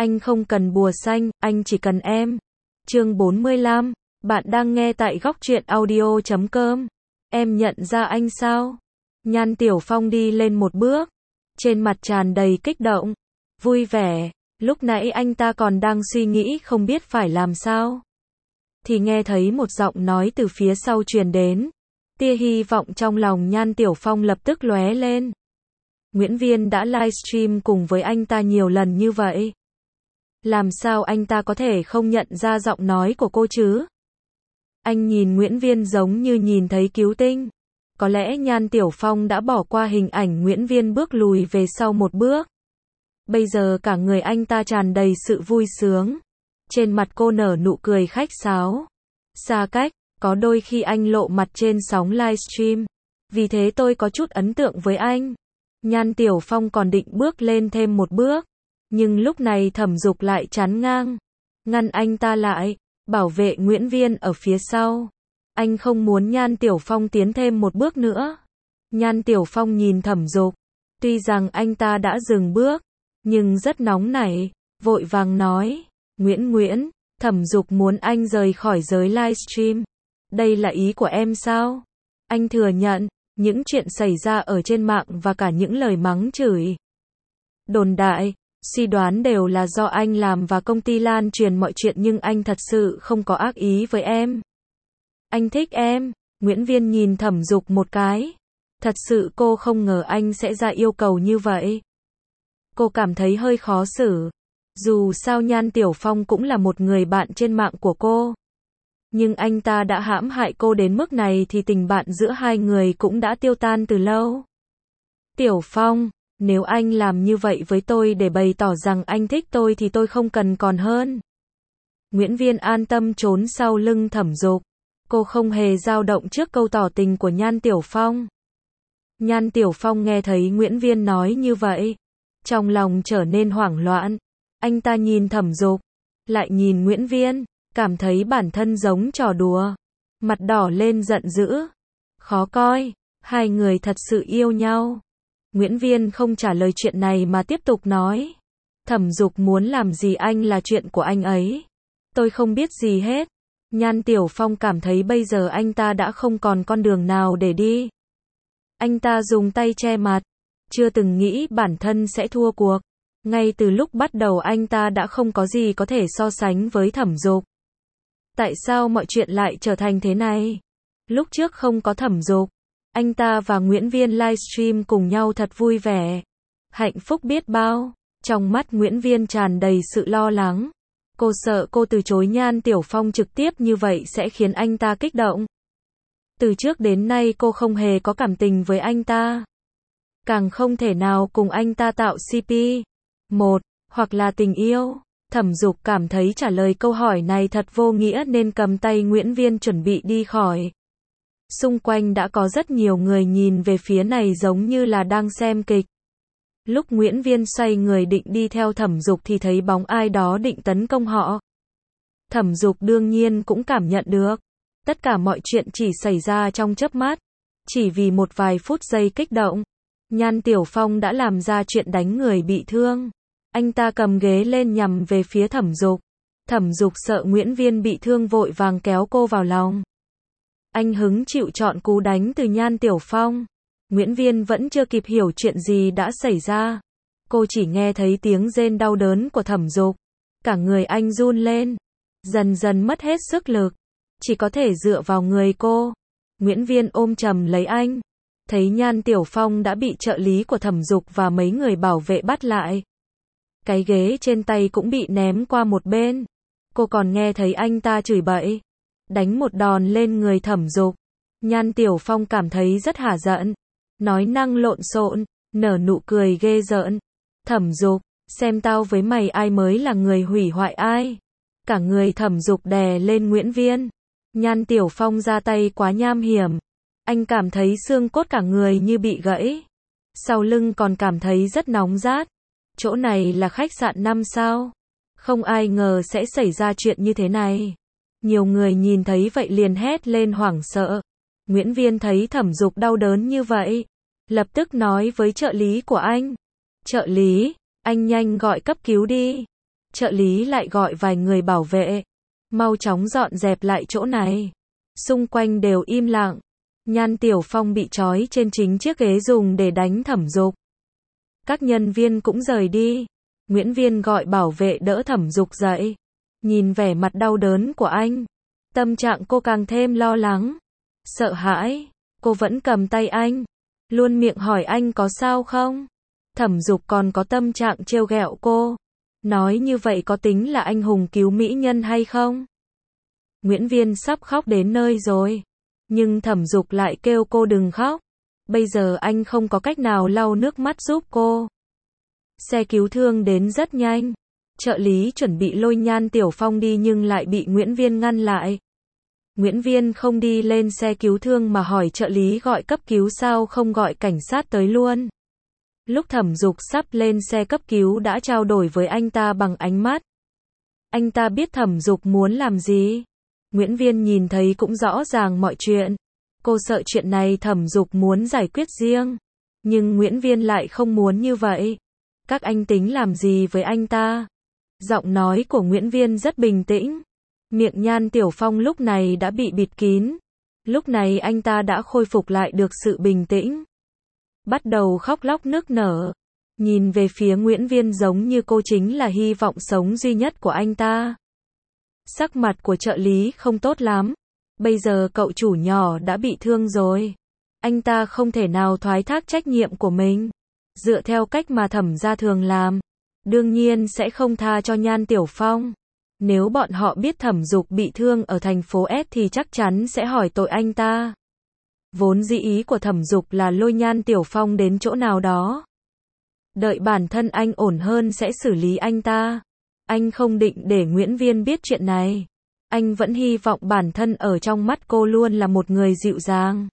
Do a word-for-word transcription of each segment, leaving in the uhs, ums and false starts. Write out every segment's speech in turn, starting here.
Anh không cần bùa xanh, anh chỉ cần em. Chương bốn mươi lăm, bạn đang nghe tại góc truyện audio chấm com. Em nhận ra anh sao? Nhan Tiểu Phong đi lên một bước, trên mặt tràn đầy kích động, vui vẻ. Lúc nãy anh ta còn đang suy nghĩ không biết phải làm sao, thì nghe thấy một giọng nói từ phía sau truyền đến. Tia hy vọng trong lòng Nhan Tiểu Phong lập tức lóe lên. Nguyễn Viên đã livestream cùng với anh ta nhiều lần như vậy, làm sao anh ta có thể không nhận ra giọng nói của cô chứ? Anh nhìn Nguyễn Viên giống như nhìn thấy cứu tinh. Có lẽ Nhan Tiểu Phong đã bỏ qua hình ảnh Nguyễn Viên bước lùi về sau một bước. Bây giờ cả người anh ta tràn đầy sự vui sướng. Trên mặt cô nở nụ cười khách sáo. Xa cách, có đôi khi anh lộ mặt trên sóng livestream, vì thế tôi có chút ấn tượng với anh. Nhan Tiểu Phong còn định bước lên thêm một bước, nhưng lúc này Thẩm Dục lại chắn ngang, ngăn anh ta lại, bảo vệ Nguyễn Viên ở phía sau. Anh không muốn Nhan Tiểu Phong tiến thêm một bước nữa. Nhan Tiểu Phong nhìn Thẩm Dục, tuy rằng anh ta đã dừng bước, nhưng rất nóng nảy, vội vàng nói, Nguyễn Nguyễn, Thẩm Dục muốn anh rời khỏi giới livestream. Đây là ý của em sao? Anh thừa nhận, những chuyện xảy ra ở trên mạng và cả những lời mắng chửi, đồn đại, suy đoán đều là do anh làm và công ty lan truyền mọi chuyện, nhưng anh thật sự không có ác ý với em. Anh thích em. Nguyễn Viên nhìn Thẩm Dục một cái. Thật sự cô không ngờ anh sẽ ra yêu cầu như vậy. Cô cảm thấy hơi khó xử. Dù sao Nhan Tiểu Phong cũng là một người bạn trên mạng của cô, nhưng anh ta đã hãm hại cô đến mức này thì tình bạn giữa hai người cũng đã tiêu tan từ lâu. Tiểu Phong, nếu anh làm như vậy với tôi để bày tỏ rằng anh thích tôi thì tôi không cần còn hơn. Nguyễn Viên an tâm trốn sau lưng Thẩm Dục. Cô không hề dao động trước câu tỏ tình của Nhan Tiểu Phong. Nhan Tiểu Phong nghe thấy Nguyễn Viên nói như vậy, trong lòng trở nên hoảng loạn. Anh ta nhìn Thẩm Dục, lại nhìn Nguyễn Viên, cảm thấy bản thân giống trò đùa. Mặt đỏ lên giận dữ. Khó coi, hai người thật sự yêu nhau. Nguyễn Viên không trả lời chuyện này mà tiếp tục nói. Thẩm Dục muốn làm gì anh là chuyện của anh ấy. Tôi không biết gì hết. Nhan Tiểu Phong cảm thấy bây giờ anh ta đã không còn con đường nào để đi. Anh ta dùng tay che mặt, chưa từng nghĩ bản thân sẽ thua cuộc. Ngay từ lúc bắt đầu anh ta đã không có gì có thể so sánh với Thẩm Dục. Tại sao mọi chuyện lại trở thành thế này? Lúc trước không có Thẩm Dục, anh ta và Nguyễn Viên livestream cùng nhau thật vui vẻ, hạnh phúc biết bao. Trong mắt Nguyễn Viên tràn đầy sự lo lắng. Cô sợ cô từ chối Nhan Tiểu Phong trực tiếp như vậy sẽ khiến anh ta kích động. Từ trước đến nay cô không hề có cảm tình với anh ta, càng không thể nào cùng anh ta tạo xê pê một, hoặc là tình yêu. Thẩm Dục cảm thấy trả lời câu hỏi này thật vô nghĩa nên cầm tay Nguyễn Viên chuẩn bị đi khỏi. Xung quanh đã có rất nhiều người nhìn về phía này giống như là đang xem kịch. Lúc Nguyễn Viên xoay người định đi theo Thẩm Dục thì thấy bóng ai đó định tấn công họ. Thẩm Dục đương nhiên cũng cảm nhận được. Tất cả mọi chuyện chỉ xảy ra trong chớp mắt. Chỉ vì một vài phút giây kích động, Nhan Tiểu Phong đã làm ra chuyện đánh người bị thương. Anh ta cầm ghế lên nhằm về phía Thẩm Dục. Thẩm Dục sợ Nguyễn Viên bị thương vội vàng kéo cô vào lòng. Anh hứng chịu chọn cú đánh từ Nhan Tiểu Phong. Nguyễn Viên vẫn chưa kịp hiểu chuyện gì đã xảy ra. Cô chỉ nghe thấy tiếng rên đau đớn của Thẩm Dục. Cả người anh run lên, dần dần mất hết sức lực, chỉ có thể dựa vào người cô. Nguyễn Viên ôm chầm lấy anh, thấy Nhan Tiểu Phong đã bị trợ lý của Thẩm Dục và mấy người bảo vệ bắt lại. Cái ghế trên tay cũng bị ném qua một bên. Cô còn nghe thấy anh ta chửi bậy, đánh một đòn lên người Thẩm Dục. Nhan Tiểu Phong cảm thấy rất hả giận, nói năng lộn xộn, nở nụ cười ghê rợn. Thẩm Dục, xem tao với mày ai mới là người hủy hoại ai. Cả người Thẩm Dục đè lên Nguyễn Viên. Nhan Tiểu Phong ra tay quá nham hiểm. Anh cảm thấy xương cốt cả người như bị gãy. Sau lưng còn cảm thấy rất nóng rát. Chỗ này là khách sạn năm sao? Không ai ngờ sẽ xảy ra chuyện như thế này. Nhiều người nhìn thấy vậy liền hét lên hoảng sợ. Nguyễn Viên thấy Thẩm Dục đau đớn như vậy, lập tức nói với trợ lý của anh. Trợ lý, anh nhanh gọi cấp cứu đi. trợ lý lại gọi vài người bảo vệ. Mau chóng dọn dẹp lại chỗ này. Xung quanh đều im lặng. Nhan Tiểu Phong bị trói trên chính chiếc ghế dùng để đánh Thẩm Dục. Các nhân viên cũng rời đi. Nguyễn Viên gọi bảo vệ đỡ Thẩm Dục dậy. Nhìn vẻ mặt đau đớn của anh, tâm trạng cô càng thêm lo lắng, sợ hãi. Cô vẫn cầm tay anh, luôn miệng hỏi anh có sao không. Thẩm Dục còn có tâm trạng trêu ghẹo cô. Nói như vậy có tính là anh hùng cứu mỹ nhân hay không? Nguyễn Viên sắp khóc đến nơi rồi. Nhưng Thẩm Dục lại kêu cô đừng khóc. Bây giờ anh không có cách nào lau nước mắt giúp cô. Xe cứu thương đến rất nhanh. Trợ lý chuẩn bị lôi Nhan Tiểu Phong đi nhưng lại bị Nguyễn Viên ngăn lại. Nguyễn Viên không đi lên xe cứu thương mà hỏi trợ lý gọi cấp cứu sao không gọi cảnh sát tới luôn. Lúc Thẩm Dục sắp lên xe cấp cứu đã trao đổi với anh ta bằng ánh mắt. Anh ta biết Thẩm Dục muốn làm gì. Nguyễn Viên nhìn thấy cũng rõ ràng mọi chuyện. Cô sợ chuyện này Thẩm Dục muốn giải quyết riêng. Nhưng Nguyễn Viên lại không muốn như vậy. Các anh tính làm gì với anh ta? Giọng nói của Nguyễn Viên rất bình tĩnh. Miệng Nhan Tiểu Phong lúc này đã bị bịt kín. Lúc này anh ta đã khôi phục lại được sự bình tĩnh. Bắt đầu khóc lóc nức nở. Nhìn về phía Nguyễn Viên giống như cô chính là hy vọng sống duy nhất của anh ta. Sắc mặt của trợ lý không tốt lắm. Bây giờ cậu chủ nhỏ đã bị thương rồi. Anh ta không thể nào thoái thác trách nhiệm của mình. Dựa theo cách mà Thẩm gia thường làm, đương nhiên sẽ không tha cho Nhan Tiểu Phong. Nếu bọn họ biết Thẩm Dục bị thương ở thành phố S thì chắc chắn sẽ hỏi tội anh ta. Vốn dĩ ý của Thẩm Dục là lôi Nhan Tiểu Phong đến chỗ nào đó. Đợi bản thân anh ổn hơn sẽ xử lý anh ta. Anh không định để Nguyễn Viên biết chuyện này. Anh vẫn hy vọng bản thân ở trong mắt cô luôn là một người dịu dàng,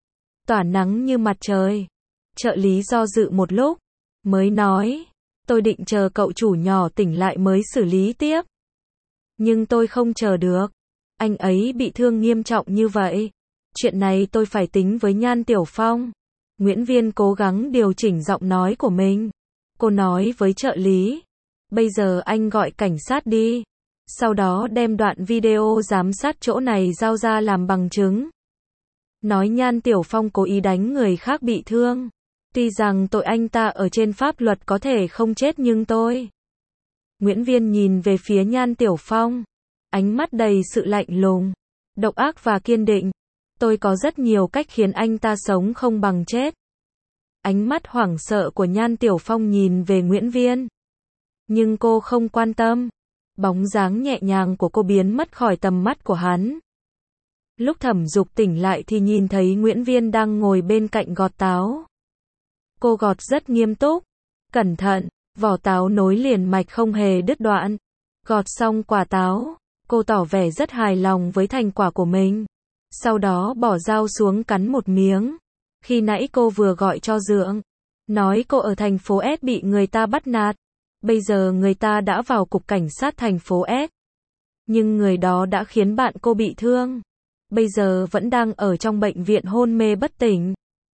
tỏa nắng như mặt trời. Trợ lý do dự một lúc, mới nói, tôi định chờ cậu chủ nhỏ tỉnh lại mới xử lý tiếp. Nhưng tôi không chờ được. Anh ấy bị thương nghiêm trọng như vậy. Chuyện này tôi phải tính với Nhan Tiểu Phong. Nguyễn Viên cố gắng điều chỉnh giọng nói của mình. Cô nói với trợ lý, bây giờ anh gọi cảnh sát đi. Sau đó đem đoạn video giám sát chỗ này giao ra làm bằng chứng. Nói Nhan Tiểu Phong cố ý đánh người khác bị thương. Tuy rằng tội anh ta ở trên pháp luật có thể không chết nhưng tôi. Nguyễn Viên nhìn về phía Nhan Tiểu Phong. Ánh mắt đầy sự lạnh lùng, độc ác và kiên định. Tôi có rất nhiều cách khiến anh ta sống không bằng chết. Ánh mắt hoảng sợ của Nhan Tiểu Phong nhìn về Nguyễn Viên. Nhưng cô không quan tâm. Bóng dáng nhẹ nhàng của cô biến mất khỏi tầm mắt của hắn. Lúc Thẩm Dục tỉnh lại thì nhìn thấy Nguyễn Viên đang ngồi bên cạnh gọt táo. Cô gọt rất nghiêm túc, cẩn thận, vỏ táo nối liền mạch không hề đứt đoạn. Gọt xong quả táo, cô tỏ vẻ rất hài lòng với thành quả của mình. Sau đó bỏ dao xuống cắn một miếng. Khi nãy cô vừa gọi cho Dượng, nói cô ở thành phố S bị người ta bắt nạt. Bây giờ người ta đã vào cục cảnh sát thành phố S. Nhưng người đó đã khiến bạn cô bị thương. Bây giờ vẫn đang ở trong bệnh viện hôn mê bất tỉnh.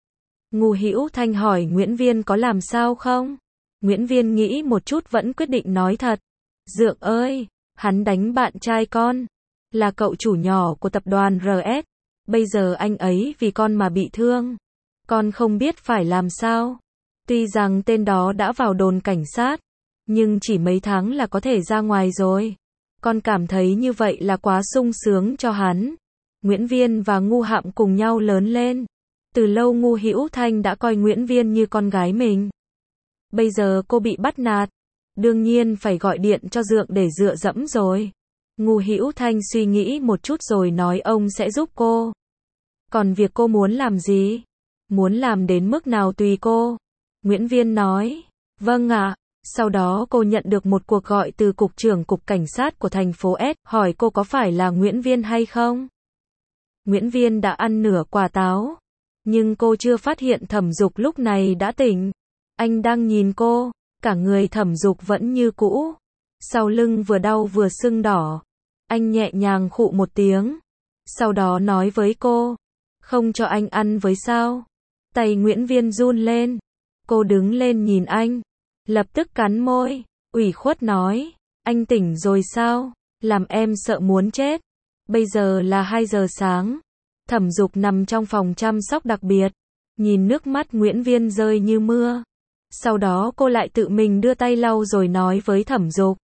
Ngô Hữu Thanh hỏi Nguyễn Viên có làm sao không? Nguyễn Viên nghĩ một chút vẫn quyết định nói thật. Dượng ơi, hắn đánh bạn trai con, là cậu chủ nhỏ của tập đoàn rờ ét. Bây giờ anh ấy vì con mà bị thương. Con không biết phải làm sao. Tuy rằng tên đó đã vào đồn cảnh sát, nhưng chỉ mấy tháng là có thể ra ngoài rồi. Con cảm thấy như vậy là quá sung sướng cho hắn. Nguyễn Viên và Ngu Hạm cùng nhau lớn lên. Từ lâu Ngô Hữu Thanh đã coi Nguyễn Viên như con gái mình. Bây giờ cô bị bắt nạt, đương nhiên phải gọi điện cho Dượng để dựa dẫm rồi. Ngô Hữu Thanh suy nghĩ một chút rồi nói ông sẽ giúp cô. Còn việc cô muốn làm gì? Muốn làm đến mức nào tùy cô. Nguyễn Viên nói, vâng ạ. Sau đó cô nhận được một cuộc gọi từ cục trưởng cục cảnh sát của thành phố S, hỏi cô có phải là Nguyễn Viên hay không? Nguyễn Viên đã ăn nửa quả táo. Nhưng cô chưa phát hiện Thẩm Dục lúc này đã tỉnh. Anh đang nhìn cô, cả người Thẩm Dục vẫn như cũ. Sau lưng vừa đau vừa sưng đỏ. Anh nhẹ nhàng khụ một tiếng. Sau đó nói với cô, không cho anh ăn với sao? Tay Nguyễn Viên run lên. Cô đứng lên nhìn anh, lập tức cắn môi, ủy khuất nói, Anh tỉnh rồi sao? Làm em sợ muốn chết. Bây giờ là hai giờ sáng. Thẩm Dục nằm trong phòng chăm sóc đặc biệt, nhìn nước mắt Nguyễn Viên rơi như mưa. Sau đó cô lại tự mình đưa tay lau rồi nói với Thẩm Dục.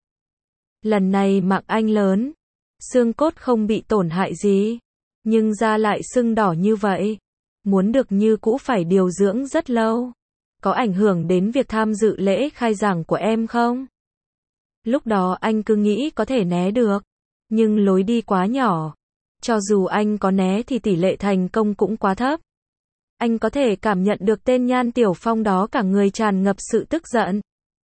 Lần này mạng anh lớn, xương cốt không bị tổn hại gì, nhưng da lại sưng đỏ như vậy. Muốn được như cũ phải điều dưỡng rất lâu. Có ảnh hưởng đến việc tham dự lễ khai giảng của em không? Lúc đó anh cứ nghĩ có thể né được, nhưng lối đi quá nhỏ. Cho dù anh có né thì tỷ lệ thành công cũng quá thấp. Anh có thể cảm nhận được tên Nhan Tiểu Phong đó cả người tràn ngập sự tức giận.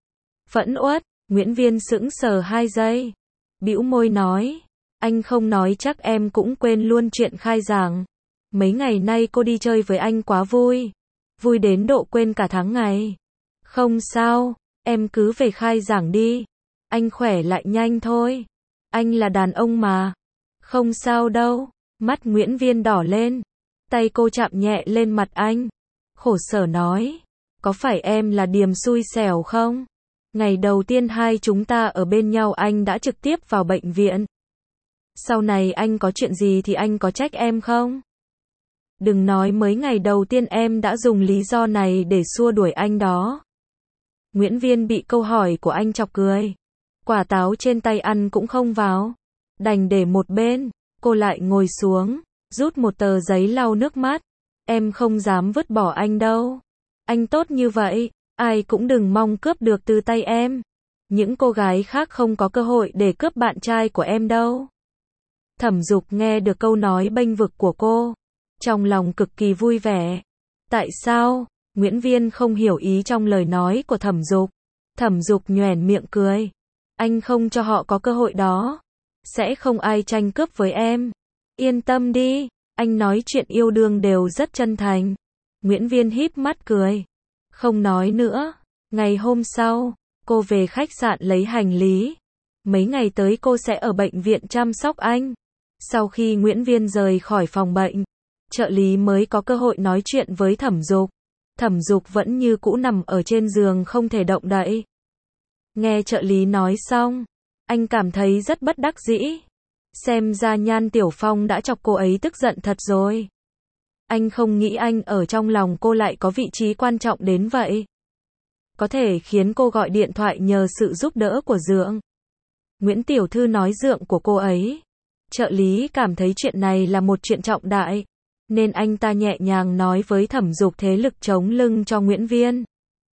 Phẫn uất, Nguyễn Viên sững sờ hai giây. Bĩu môi nói, anh không nói chắc em cũng quên luôn chuyện khai giảng. Mấy ngày nay cô đi chơi với anh quá vui. Vui đến độ quên cả tháng ngày. Không sao, em cứ về khai giảng đi. Anh khỏe lại nhanh thôi. Anh là đàn ông mà. Không sao đâu. Mắt Nguyễn Viên đỏ lên. Tay cô chạm nhẹ lên mặt anh. Khổ sở nói. Có phải em là điềm xui xẻo không? Ngày đầu tiên hai chúng ta ở bên nhau anh đã trực tiếp vào bệnh viện. Sau này anh có chuyện gì thì anh có trách em không? Đừng nói mới ngày đầu tiên em đã dùng lý do này để xua đuổi anh đó. Nguyễn Viên bị câu hỏi của anh chọc cười. Quả táo trên tay ăn cũng không vào. Đành để một bên, cô lại ngồi xuống, rút một tờ giấy lau nước mắt. Em không dám vứt bỏ anh đâu. Anh tốt như vậy, ai cũng đừng mong cướp được từ tay em. Những cô gái khác không có cơ hội để cướp bạn trai của em đâu. Thẩm Dục nghe được câu nói bênh vực của cô, trong lòng cực kỳ vui vẻ. Tại sao? Nguyễn Viên không hiểu ý trong lời nói của Thẩm Dục. Thẩm Dục nhoẻn miệng cười. Anh không cho họ có cơ hội đó. Sẽ không ai tranh cướp với em. Yên tâm đi, anh nói chuyện yêu đương đều rất chân thành. Nguyễn Viên híp mắt cười. Không nói nữa. Ngày hôm sau, cô về khách sạn lấy hành lý. Mấy ngày tới cô sẽ ở bệnh viện chăm sóc anh. Sau khi Nguyễn Viên rời khỏi phòng bệnh, trợ lý mới có cơ hội nói chuyện với Thẩm Dục. Thẩm Dục vẫn như cũ nằm ở trên giường không thể động đậy. Nghe trợ lý nói xong, anh cảm thấy rất bất đắc dĩ. Xem ra Nhan Tiểu Phong đã chọc cô ấy tức giận thật rồi. Anh không nghĩ anh ở trong lòng cô lại có vị trí quan trọng đến vậy. Có thể khiến cô gọi điện thoại nhờ sự giúp đỡ của Dượng. Nguyễn Tiểu Thư nói Dượng của cô ấy. Trợ lý cảm thấy chuyện này là một chuyện trọng đại, nên anh ta nhẹ nhàng nói với Thẩm Dục thế lực chống lưng cho Nguyễn Viên.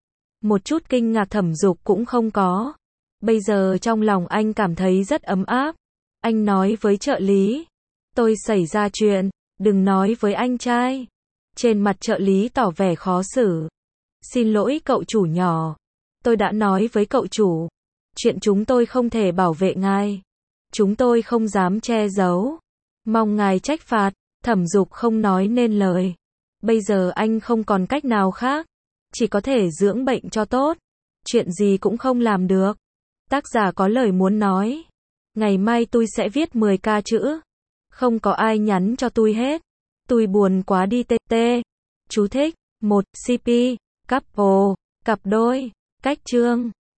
Một chút kinh ngạc Thẩm Dục cũng không có. Bây giờ trong lòng anh cảm thấy rất ấm áp. Anh nói với trợ lý. Tôi xảy ra chuyện, đừng nói với anh trai. Trên mặt trợ lý tỏ vẻ khó xử. Xin lỗi cậu chủ nhỏ. Tôi đã nói với cậu chủ. Chuyện chúng tôi không thể bảo vệ ngài. Chúng tôi không dám che giấu. Mong ngài trách phạt. Thẩm Dục không nói nên lời. Bây giờ anh không còn cách nào khác. Chỉ có thể dưỡng bệnh cho tốt. Chuyện gì cũng không làm được. Tác giả có lời muốn nói. Ngày mai tôi sẽ viết mười ca chữ. Không có ai nhắn cho tôi hết. Tôi buồn quá đi tê. Chú thích. một. xê pê. Couple. Cặp đôi. Cách chương.